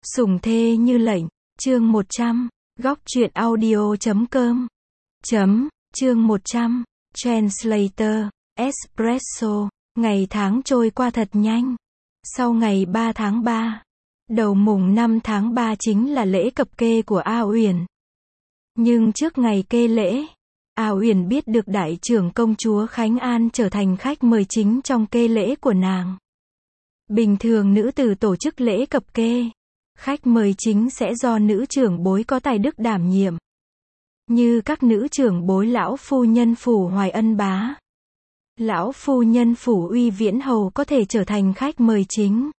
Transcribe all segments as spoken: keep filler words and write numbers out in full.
Sủng thê như lệnh, chương một trăm, góc truyện audio chấm com. Chấm, chương một trăm, Translator, Espresso, ngày tháng trôi qua thật nhanh. Sau ngày ba tháng ba, đầu mùng năm tháng ba chính là lễ cập kê của A Uyển. Nhưng trước ngày kê lễ, A Uyển biết được đại trưởng công chúa Khánh An trở thành khách mời chính trong kê lễ của nàng. Bình thường nữ tử tổ chức lễ cập kê, khách mời chính sẽ do nữ trưởng bối có tài đức đảm nhiệm. Như các nữ trưởng bối lão phu nhân phủ Hoài Ân Bá, lão phu nhân phủ Uy Viễn Hầu có thể trở thành khách mời chính.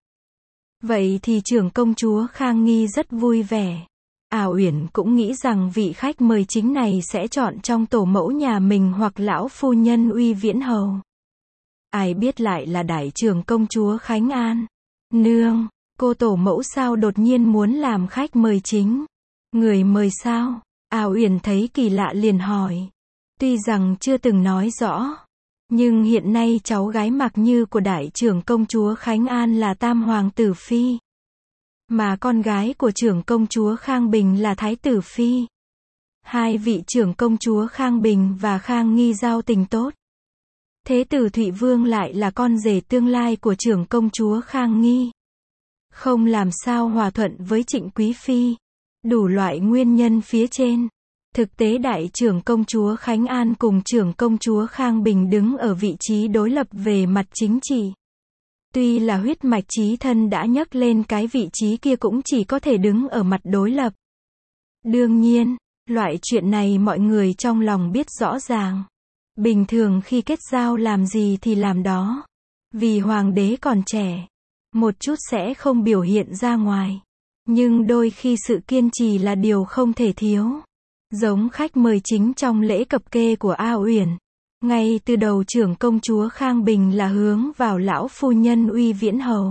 Vậy thì trưởng công chúa Khang Nghi rất vui vẻ. A Uyển cũng nghĩ rằng vị khách mời chính này sẽ chọn trong tổ mẫu nhà mình hoặc lão phu nhân Uy Viễn Hầu. Ai biết lại là đại trưởng công chúa Khánh An. Nương, cô tổ mẫu sao đột nhiên muốn làm khách mời chính? Người mời sao? A Uyển thấy kỳ lạ liền hỏi. Tuy rằng chưa từng nói rõ, nhưng hiện nay cháu gái Mạc Như của đại trưởng công chúa Khánh An là tam hoàng tử phi, mà con gái của trưởng công chúa Khang Bình là thái tử phi. Hai vị trưởng công chúa Khang Bình và Khang Nghi giao tình tốt. Thế tử Thụy Vương lại là con rể tương lai của trưởng công chúa Khang Nghi, không làm sao hòa thuận với Trịnh Quý phi. Đủ loại nguyên nhân phía trên, thực tế đại trưởng công chúa Khánh An cùng trưởng công chúa Khang Bình đứng ở vị trí đối lập về mặt chính trị. Tuy là huyết mạch chí thân đã nhắc lên cái vị trí kia cũng chỉ có thể đứng ở mặt đối lập. Đương nhiên, loại chuyện này mọi người trong lòng biết rõ ràng. Bình thường khi kết giao làm gì thì làm đó. Vì hoàng đế còn trẻ, một chút sẽ không biểu hiện ra ngoài. Nhưng đôi khi sự kiên trì là điều không thể thiếu. Giống khách mời chính trong lễ cập kê của A Uyển. Ngay từ đầu trưởng công chúa Khang Bình là hướng vào lão phu nhân Uy Viễn Hầu.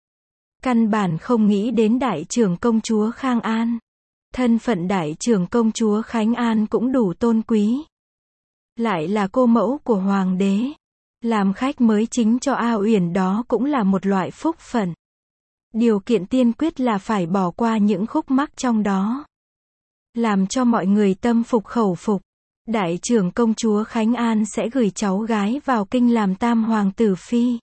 Căn bản không nghĩ đến đại trưởng công chúa Khang An. Thân phận đại trưởng công chúa Khánh An cũng đủ tôn quý. Lại là cô mẫu của hoàng đế. Làm khách mới chính cho A Uyển đó cũng là một loại phúc phận. Điều kiện tiên quyết là phải bỏ qua những khúc mắc trong đó. Làm cho mọi người tâm phục khẩu phục. Đại trưởng công chúa Khánh An sẽ gửi cháu gái vào kinh làm tam hoàng tử phi.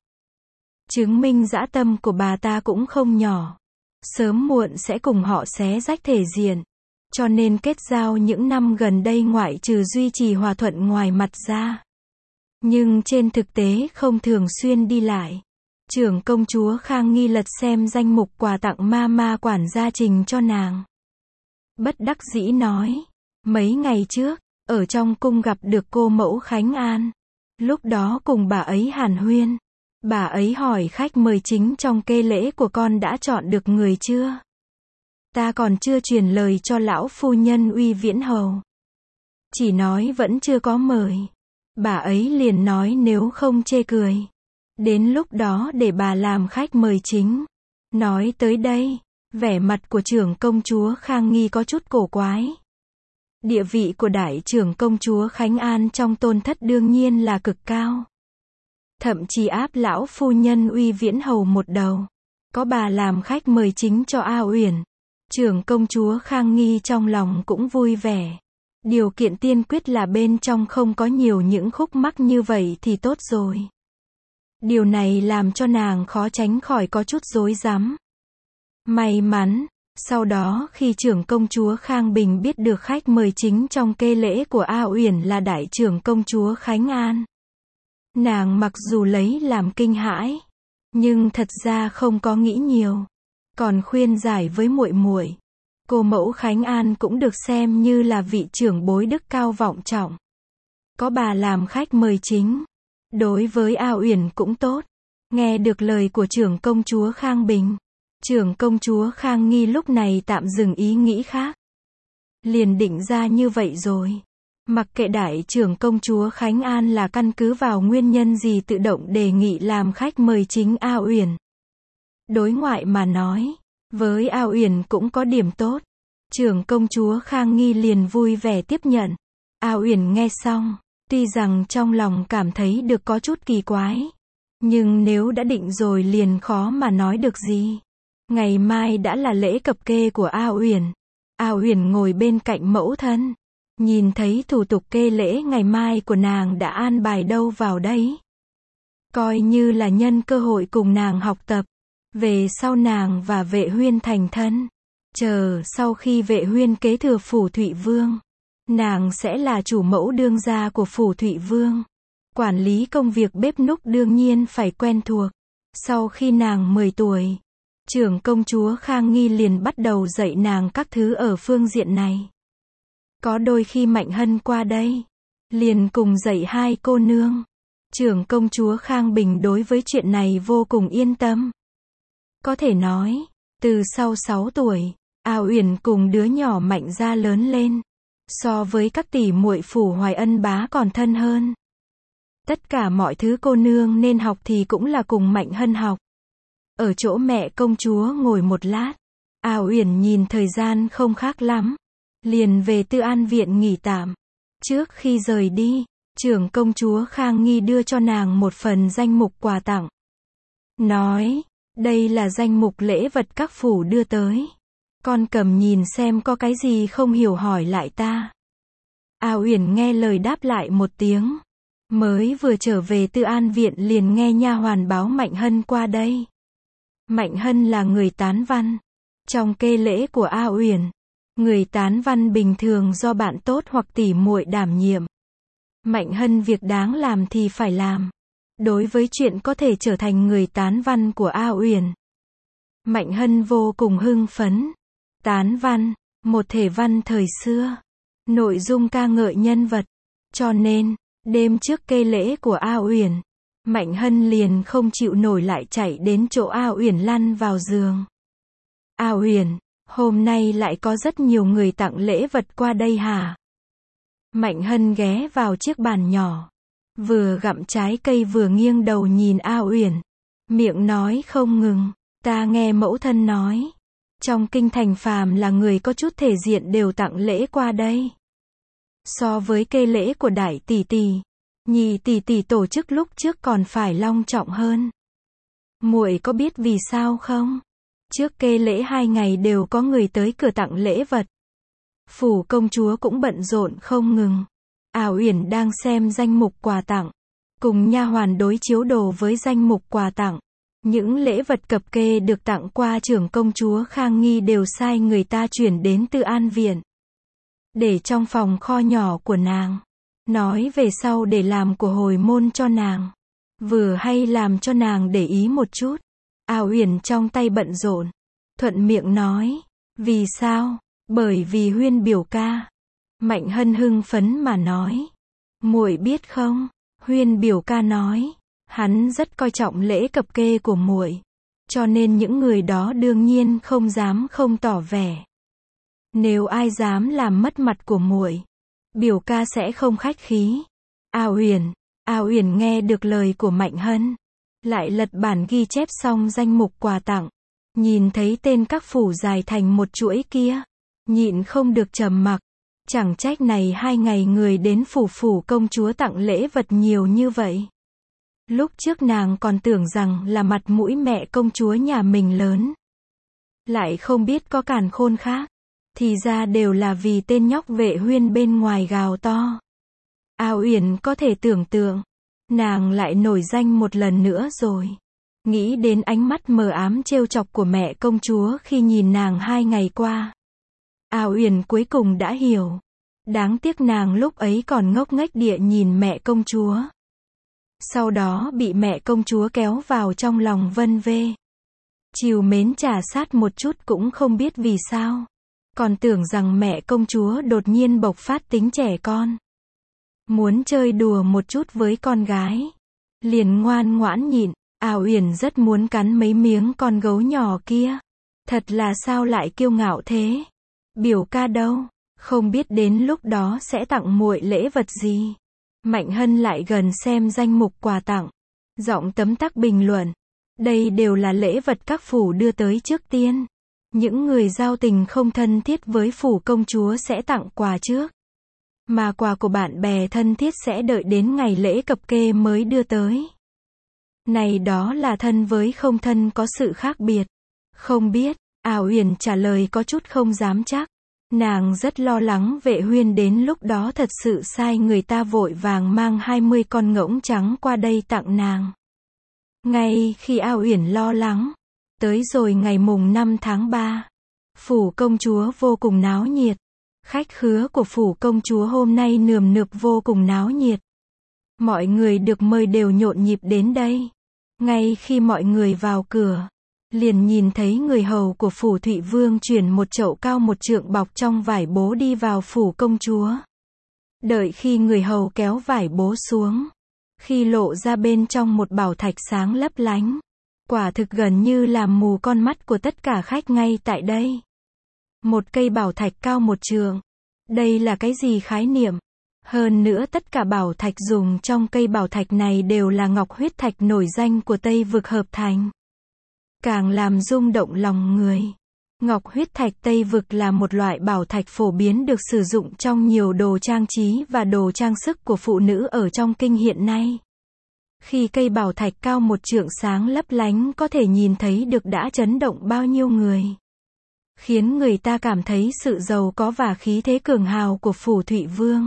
Chứng minh dã tâm của bà ta cũng không nhỏ. Sớm muộn sẽ cùng họ xé rách thể diện. Cho nên kết giao những năm gần đây ngoại trừ duy trì hòa thuận ngoài mặt ra. Nhưng trên thực tế không thường xuyên đi lại. Trưởng công chúa Khang Nghi lật xem danh mục quà tặng ma ma quản gia trình cho nàng. Bất đắc dĩ nói. Mấy ngày trước, ở trong cung gặp được cô mẫu Khánh An. Lúc đó cùng bà ấy hàn huyên. Bà ấy hỏi khách mời chính trong kê lễ của con đã chọn được người chưa? Ta còn chưa truyền lời cho lão phu nhân Uy Viễn Hầu. Chỉ nói vẫn chưa có mời. Bà ấy liền nói nếu không chê cười. Đến lúc đó để bà làm khách mời chính. Nói tới đây, vẻ mặt của trưởng công chúa Khang Nghi có chút cổ quái. Địa vị của đại trưởng công chúa Khánh An trong tôn thất đương nhiên là cực cao. Thậm chí áp lão phu nhân Uy Viễn Hầu một đầu. Có bà làm khách mời chính cho A Uyển. Trưởng công chúa Khang Nghi trong lòng cũng vui vẻ. Điều kiện tiên quyết là bên trong không có nhiều những khúc mắc như vậy thì tốt rồi. Điều này làm cho nàng khó tránh khỏi có chút rối rắm. May mắn, sau đó khi trưởng công chúa Khang Bình biết được khách mời chính trong kê lễ của A Uyển là đại trưởng công chúa Khánh An. Nàng mặc dù lấy làm kinh hãi, nhưng thật ra không có nghĩ nhiều. Còn khuyên giải với muội muội. Cô mẫu Khánh An cũng được xem như là vị trưởng bối đức cao vọng trọng. Có bà làm khách mời chính. Đối với A Uyển cũng tốt. Nghe được lời của trưởng công chúa Khang Bình. Trưởng công chúa Khang Nghi lúc này tạm dừng ý nghĩ khác. Liền định ra như vậy rồi. Mặc kệ đại trưởng công chúa Khánh An là căn cứ vào nguyên nhân gì tự động đề nghị làm khách mời chính A Uyển. Đối ngoại mà nói, với A Uyển cũng có điểm tốt. Trưởng công chúa Khang Nghi liền vui vẻ tiếp nhận. A Uyển nghe xong, tuy rằng trong lòng cảm thấy được có chút kỳ quái. Nhưng nếu đã định rồi liền khó mà nói được gì. Ngày mai đã là lễ cập kê của A Uyển. A Uyển ngồi bên cạnh mẫu thân, nhìn thấy thủ tục kê lễ ngày mai của nàng đã an bài đâu vào đấy. Coi như là nhân cơ hội cùng nàng học tập. Về sau nàng và Vệ Huyên thành thân. Chờ sau khi Vệ Huyên kế thừa phủ Thụy Vương, nàng sẽ là chủ mẫu đương gia của phủ Thụy Vương. Quản lý công việc bếp núc đương nhiên phải quen thuộc. Sau khi nàng mười tuổi, trưởng công chúa Khang Nghi liền bắt đầu dạy nàng các thứ ở phương diện này. Có đôi khi Mạnh Hân qua đây, liền cùng dạy hai cô nương. Trưởng công chúa Khang Bình đối với chuyện này vô cùng yên tâm. Có thể nói, từ sau sáu tuổi, A Uyển cùng đứa nhỏ Mạnh gia lớn lên. So với các tỷ muội phủ Hoài Ân bá còn thân hơn. Tất cả mọi thứ cô nương nên học thì cũng là cùng Mạnh Hân học. Ở chỗ mẹ công chúa ngồi một lát, A Uyển nhìn thời gian không khác lắm, liền về Tư An viện nghỉ tạm. Trước khi rời đi, trưởng công chúa Khang Nghi đưa cho nàng một phần danh mục quà tặng. Nói, đây là danh mục lễ vật các phủ đưa tới. Con cầm nhìn xem có cái gì không hiểu hỏi lại ta. A Uyển nghe lời đáp lại một tiếng. Mới vừa trở về Tư An viện liền nghe nha hoàn báo Mạnh Hân qua đây. Mạnh Hân là người tán văn. Trong kê lễ của A Uyển, người tán văn bình thường do bạn tốt hoặc tỷ muội đảm nhiệm. Mạnh Hân việc đáng làm thì phải làm. Đối với chuyện có thể trở thành người tán văn của A Uyển, Mạnh Hân vô cùng hưng phấn. Tán văn, một thể văn thời xưa. Nội dung ca ngợi nhân vật. Cho nên, đêm trước kê lễ của A Uyển, Mạnh Hân liền không chịu nổi lại chạy đến chỗ A Uyển lăn vào giường. A Uyển, hôm nay lại có rất nhiều người tặng lễ vật qua đây hả? Mạnh Hân ghé vào chiếc bàn nhỏ, vừa gặm trái cây vừa nghiêng đầu nhìn A Uyển, miệng nói không ngừng, ta nghe mẫu thân nói, trong kinh thành phàm là người có chút thể diện đều tặng lễ qua đây. So với kê lễ của đại tỷ tỷ, nhị tỷ tỷ tổ chức lúc trước còn phải long trọng hơn. Muội có biết vì sao không? Trước kê lễ hai ngày đều có người tới cửa tặng lễ vật. Phủ công chúa cũng bận rộn không ngừng. A Uyển đang xem danh mục quà tặng, cùng nha hoàn đối chiếu đồ với danh mục quà tặng. Những lễ vật cập kê được tặng qua trưởng công chúa Khang Nghi đều sai người ta chuyển đến Tư An viện, để trong phòng kho nhỏ của nàng. Nói về sau để làm của hồi môn cho nàng. Vừa hay làm cho nàng để ý một chút. A Uyển trong tay bận rộn, thuận miệng nói, vì sao? Bởi vì Huyên biểu ca. Mạnh Hân hưng phấn mà nói, muội biết không, Huyên biểu ca nói, hắn rất coi trọng lễ cập kê của muội, cho nên những người đó đương nhiên không dám không tỏ vẻ. Nếu ai dám làm mất mặt của muội, biểu ca sẽ không khách khí. A Uyển, A Uyển nghe được lời của Mạnh Hân, lại lật bản ghi chép xong danh mục quà tặng, nhìn thấy tên các phủ dài thành một chuỗi kia, nhịn không được trầm mặc. Chẳng trách này hai ngày người đến phủ phủ công chúa tặng lễ vật nhiều như vậy. Lúc trước nàng còn tưởng rằng là mặt mũi mẹ công chúa nhà mình lớn, lại không biết có càn khôn khác, thì ra đều là vì tên nhóc Vệ Huyên bên ngoài gào to. A Uyển có thể tưởng tượng, nàng lại nổi danh một lần nữa rồi. Nghĩ đến ánh mắt mờ ám trêu chọc của mẹ công chúa khi nhìn nàng hai ngày qua, A Uyển cuối cùng đã hiểu. Đáng tiếc nàng lúc ấy còn ngốc nghếch địa nhìn mẹ công chúa. Sau đó bị mẹ công chúa kéo vào trong lòng vân vê. Chiều mến trà sát một chút cũng không biết vì sao. Còn tưởng rằng mẹ công chúa đột nhiên bộc phát tính trẻ con. Muốn chơi đùa một chút với con gái. Liền ngoan ngoãn nhịn. A Uyển rất muốn cắn mấy miếng con gấu nhỏ kia. Thật là sao lại kiêu ngạo thế. Biểu ca đâu? Không biết đến lúc đó sẽ tặng muội lễ vật gì. Mạnh Hân lại gần xem danh mục quà tặng. Giọng tấm tắc bình luận. Đây đều là lễ vật các phủ đưa tới trước tiên. Những người giao tình không thân thiết với phủ công chúa sẽ tặng quà trước. Mà quà của bạn bè thân thiết sẽ đợi đến ngày lễ cập kê mới đưa tới. Này đó là thân với không thân có sự khác biệt. Không biết, A Uyển trả lời có chút không dám chắc. Nàng rất lo lắng Vệ Huyên đến lúc đó thật sự sai người ta vội vàng mang hai mươi con ngỗng trắng qua đây tặng nàng. Ngay khi A Uyển lo lắng, tới rồi ngày mùng năm tháng ba, phủ công chúa vô cùng náo nhiệt. Khách khứa của phủ công chúa hôm nay nườm nượp vô cùng náo nhiệt. Mọi người được mời đều nhộn nhịp đến đây. Ngay khi mọi người vào cửa, liền nhìn thấy người hầu của phủ Thụy Vương chuyển một chậu cao một trượng bọc trong vải bố đi vào phủ công chúa. Đợi khi người hầu kéo vải bố xuống, khi lộ ra bên trong một bảo thạch sáng lấp lánh, quả thực gần như làm mù con mắt của tất cả khách ngay tại đây. Một cây bảo thạch cao một trượng. Đây là cái gì khái niệm? Hơn nữa tất cả bảo thạch dùng trong cây bảo thạch này đều là ngọc huyết thạch nổi danh của Tây Vực hợp thành. Càng làm rung động lòng người. Ngọc huyết thạch Tây Vực là một loại bảo thạch phổ biến được sử dụng trong nhiều đồ trang trí và đồ trang sức của phụ nữ ở trong kinh hiện nay. Khi cây bảo thạch cao một trượng sáng lấp lánh có thể nhìn thấy được đã chấn động bao nhiêu người. Khiến người ta cảm thấy sự giàu có và khí thế cường hào của phủ Thụy Vương.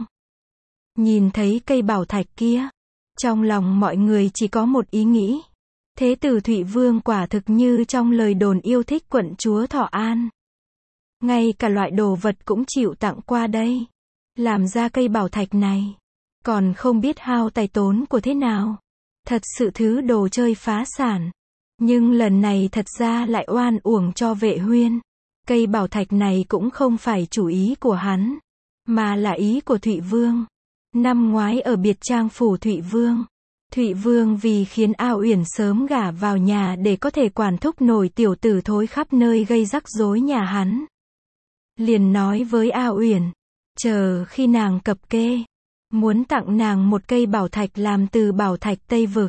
Nhìn thấy cây bảo thạch kia, trong lòng mọi người chỉ có một ý nghĩ. Thế tử Thụy Vương quả thực như trong lời đồn yêu thích quận chúa Thọ An. Ngay cả loại đồ vật cũng chịu tặng qua đây. Làm ra cây bảo thạch này. Còn không biết hao tài tốn của thế nào. Thật sự thứ đồ chơi phá sản. Nhưng lần này thật ra lại oan uổng cho Vệ Huyên. Cây bảo thạch này cũng không phải chủ ý của hắn, mà là ý của Thụy Vương. Năm ngoái ở biệt trang phủ Thụy Vương, Thụy Vương vì khiến A Uyển sớm gả vào nhà để có thể quản thúc nổi tiểu tử thối khắp nơi gây rắc rối nhà hắn. Liền nói với A Uyển, chờ khi nàng cập kê, muốn tặng nàng một cây bảo thạch làm từ bảo thạch Tây Vực.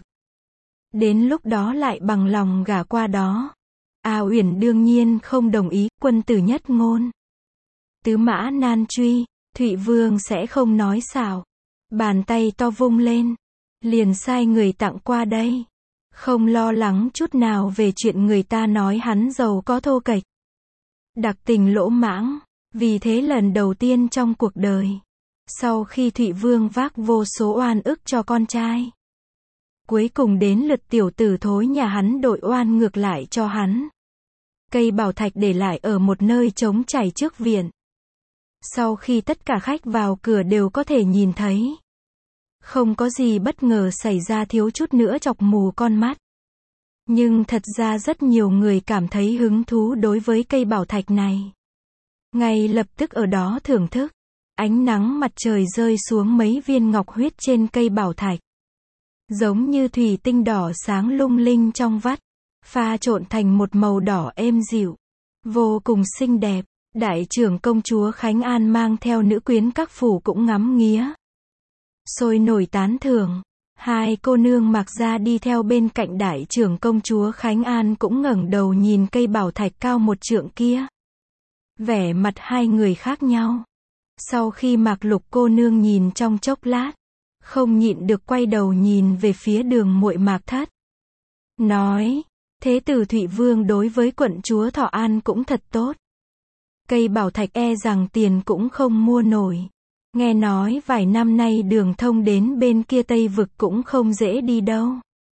Đến lúc đó lại bằng lòng gả qua đó. A Uyển đương nhiên không đồng ý, quân tử nhất ngôn. Tứ mã nan truy, Thụy Vương sẽ không nói xạo. Bàn tay to vung lên, liền sai người tặng qua đây. Không lo lắng chút nào về chuyện người ta nói hắn giàu có thô kệch. Đặc tình lỗ mãng, vì thế lần đầu tiên trong cuộc đời. Sau khi Thụy Vương vác vô số oan ức cho con trai. Cuối cùng đến lượt tiểu tử thối nhà hắn đội oan ngược lại cho hắn. Cây bảo thạch để lại ở một nơi trống trải trước viện. Sau khi tất cả khách vào cửa đều có thể nhìn thấy. Không có gì bất ngờ xảy ra, thiếu chút nữa chọc mù con mắt. Nhưng thật ra rất nhiều người cảm thấy hứng thú đối với cây bảo thạch này. Ngay lập tức ở đó thưởng thức. Ánh nắng mặt trời rơi xuống mấy viên ngọc huyết trên cây bảo thạch. Giống như thủy tinh đỏ sáng lung linh trong vắt. Pha trộn thành một màu đỏ êm dịu. Vô cùng xinh đẹp. Đại trưởng công chúa Khánh An mang theo nữ quyến các phủ cũng ngắm nghía. Sôi nổi tán thưởng. Hai cô nương mặc ra đi theo bên cạnh đại trưởng công chúa Khánh An cũng ngẩng đầu nhìn cây bảo thạch cao một trượng kia. Vẻ mặt hai người khác nhau. Sau khi Mạc Lục cô nương nhìn trong chốc lát, không nhịn được quay đầu nhìn về phía Đường muội Mạc Thất. Nói, thế tử Thụy Vương đối với quận chúa Thọ An cũng thật tốt. Cây bảo thạch e rằng tiền cũng không mua nổi. Nghe nói vài năm nay đường thông đến bên kia Tây Vực cũng không dễ đi đâu.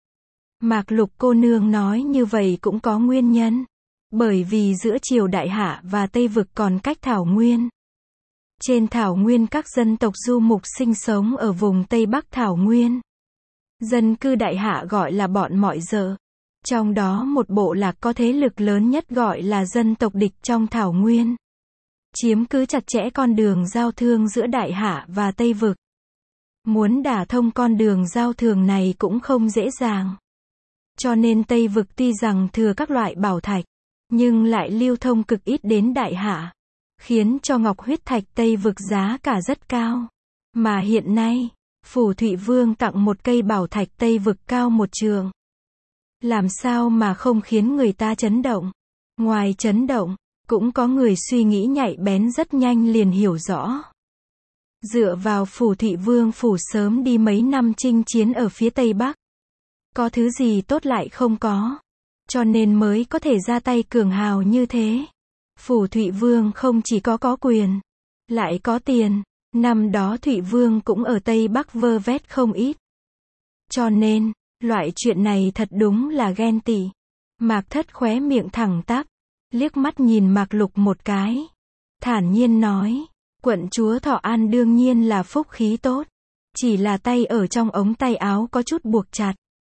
Mạc Lục cô nương nói như vậy cũng có nguyên nhân. Bởi vì giữa triều Đại Hạ và Tây Vực còn cách Thảo Nguyên. Trên Thảo Nguyên các dân tộc du mục sinh sống ở vùng Tây Bắc Thảo Nguyên. Dân cư Đại Hạ gọi là bọn mọi dợ. Trong đó một bộ lạc có thế lực lớn nhất gọi là dân tộc địch trong Thảo Nguyên. Chiếm cứ chặt chẽ con đường giao thương giữa Đại Hạ và Tây Vực. Muốn đả thông con đường giao thương này cũng không dễ dàng. Cho nên Tây Vực tuy rằng thừa các loại bảo thạch, nhưng lại lưu thông cực ít đến Đại Hạ. Khiến cho ngọc huyết thạch Tây Vực giá cả rất cao. Mà hiện nay, phủ Thụy Vương tặng một cây bảo thạch Tây Vực cao một trượng. Làm sao mà không khiến người ta chấn động? Ngoài chấn động, cũng có người suy nghĩ nhạy bén rất nhanh liền hiểu rõ. Dựa vào phủ Thụy Vương phủ sớm đi mấy năm chinh chiến ở phía Tây Bắc. Có thứ gì tốt lại không có. cho nên mới có thể ra tay cường hào như thế. Phủ Thụy Vương không chỉ có có quyền, lại có tiền, năm đó Thụy Vương cũng ở Tây Bắc vơ vét không ít. Cho nên, loại chuyện này thật đúng là ghen tị. Mạc Thất khóe miệng thẳng tắp, liếc mắt nhìn Mạc Lục một cái, thản nhiên nói, quận chúa Thọ An đương nhiên là phúc khí tốt, chỉ là tay ở trong ống tay áo có chút buộc chặt.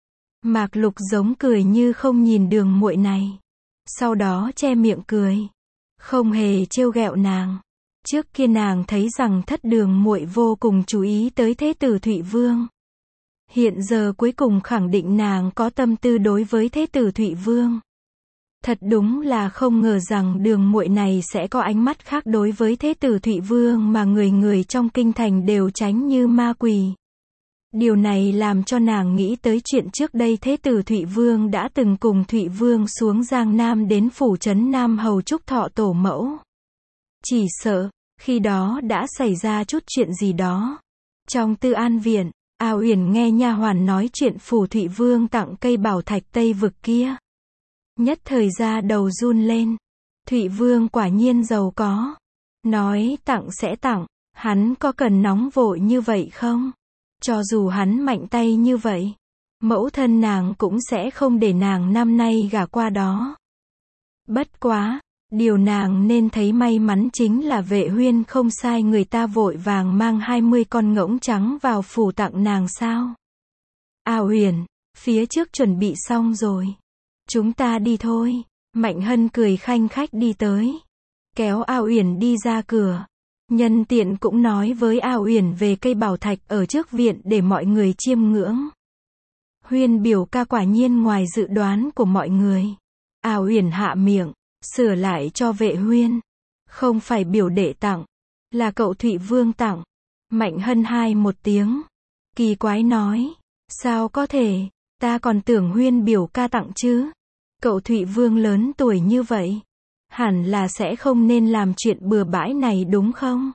Mạc Lục giống cười như không nhìn Đường muội này, sau đó che miệng cười, không hề trêu ghẹo nàng. Trước kia nàng thấy rằng Thất Đường muội vô cùng chú ý tới thế tử Thụy Vương. Hiện giờ cuối cùng khẳng định nàng có tâm tư đối với thế tử Thụy Vương. Thật đúng là không ngờ rằng Đường muội này sẽ có ánh mắt khác đối với thế tử Thụy Vương mà người người trong kinh thành đều tránh như ma quỷ. Điều này làm cho nàng nghĩ tới chuyện trước đây thế tử Thụy Vương đã từng cùng Thụy Vương xuống Giang Nam đến phủ trấn Nam hầu chúc thọ tổ mẫu. Chỉ sợ, khi đó đã xảy ra chút chuyện gì đó. Trong Tư An viện, A Uyển nghe nha hoàn nói chuyện phủ Thụy Vương tặng cây bảo thạch Tây vực kia. Nhất thời ra đầu run lên. Thụy Vương quả nhiên giàu có. Nói tặng sẽ tặng, hắn có cần nóng vội như vậy không? Cho dù hắn mạnh tay như vậy, mẫu thân nàng cũng sẽ không để nàng năm nay gả qua đó. Bất quá, điều nàng nên thấy may mắn chính là Vệ Huyên không sai người ta vội vàng mang hai mươi con ngỗng trắng vào phủ tặng nàng sao. A Uyển, phía trước chuẩn bị xong rồi. Chúng ta đi thôi. Mạnh Hân cười khanh khách đi tới, kéo A Uyển đi ra cửa. Nhân tiện cũng nói với A Uyển về cây bảo thạch ở trước viện để mọi người chiêm ngưỡng. Huyên biểu ca quả nhiên ngoài dự đoán của mọi người. A Uyển hạ miệng, sửa lại cho Vệ Huyên. Không phải biểu đệ tặng, là cậu Thụy Vương tặng. Mạnh Hân hai một tiếng, kỳ quái nói, sao có thể, ta còn tưởng Huyên biểu ca tặng chứ. Cậu Thụy Vương lớn tuổi như vậy, hẳn là sẽ không nên làm chuyện bừa bãi này đúng không?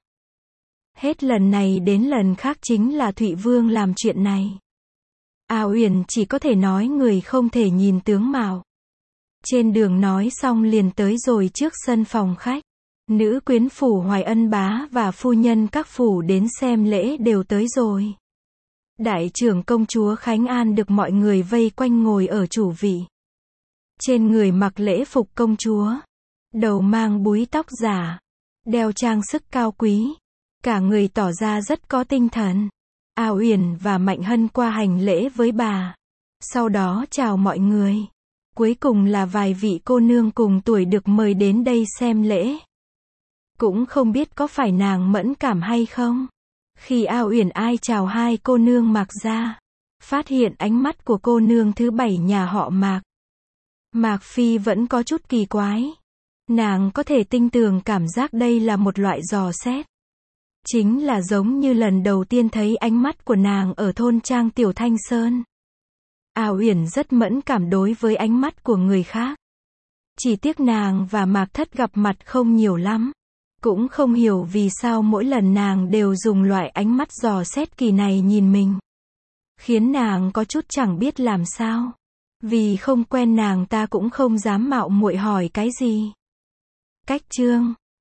Hết lần này đến lần khác chính là Thụy Vương làm chuyện này. A Uyển chỉ có thể nói người không thể nhìn tướng mạo. Trên đường nói xong liền tới rồi trước sân phòng khách. Nữ quyến phủ Hoài Ân bá và phu nhân các phủ đến xem lễ đều tới rồi. Đại trưởng công chúa Khánh An được mọi người vây quanh ngồi ở chủ vị. Trên người mặc lễ phục công chúa, đầu mang búi tóc giả, đeo trang sức cao quý, cả người tỏ ra rất có tinh thần. A Uyển và Mạnh Hân qua hành lễ với bà, sau đó chào mọi người. Cuối cùng là vài vị cô nương cùng tuổi được mời đến đây xem lễ. Cũng không biết có phải nàng mẫn cảm hay không. Khi A Uyển ai chào hai cô nương Mạc ra, phát hiện ánh mắt của cô nương thứ bảy nhà họ Mạc. Mạc Phi vẫn có chút kỳ quái. Nàng có thể tinh tường cảm giác đây là một loại dò xét. Chính là giống như lần đầu tiên thấy ánh mắt của nàng ở thôn trang Tiểu Thanh Sơn. A Uyển rất mẫn cảm đối với ánh mắt của người khác. Chỉ tiếc nàng và Mạc Thất gặp mặt không nhiều lắm. Cũng không hiểu vì sao mỗi lần nàng đều dùng loại ánh mắt dò xét kỳ này nhìn mình. Khiến nàng có chút chẳng biết làm sao. Vì không quen nàng ta cũng không dám mạo muội hỏi cái gì. Cách chương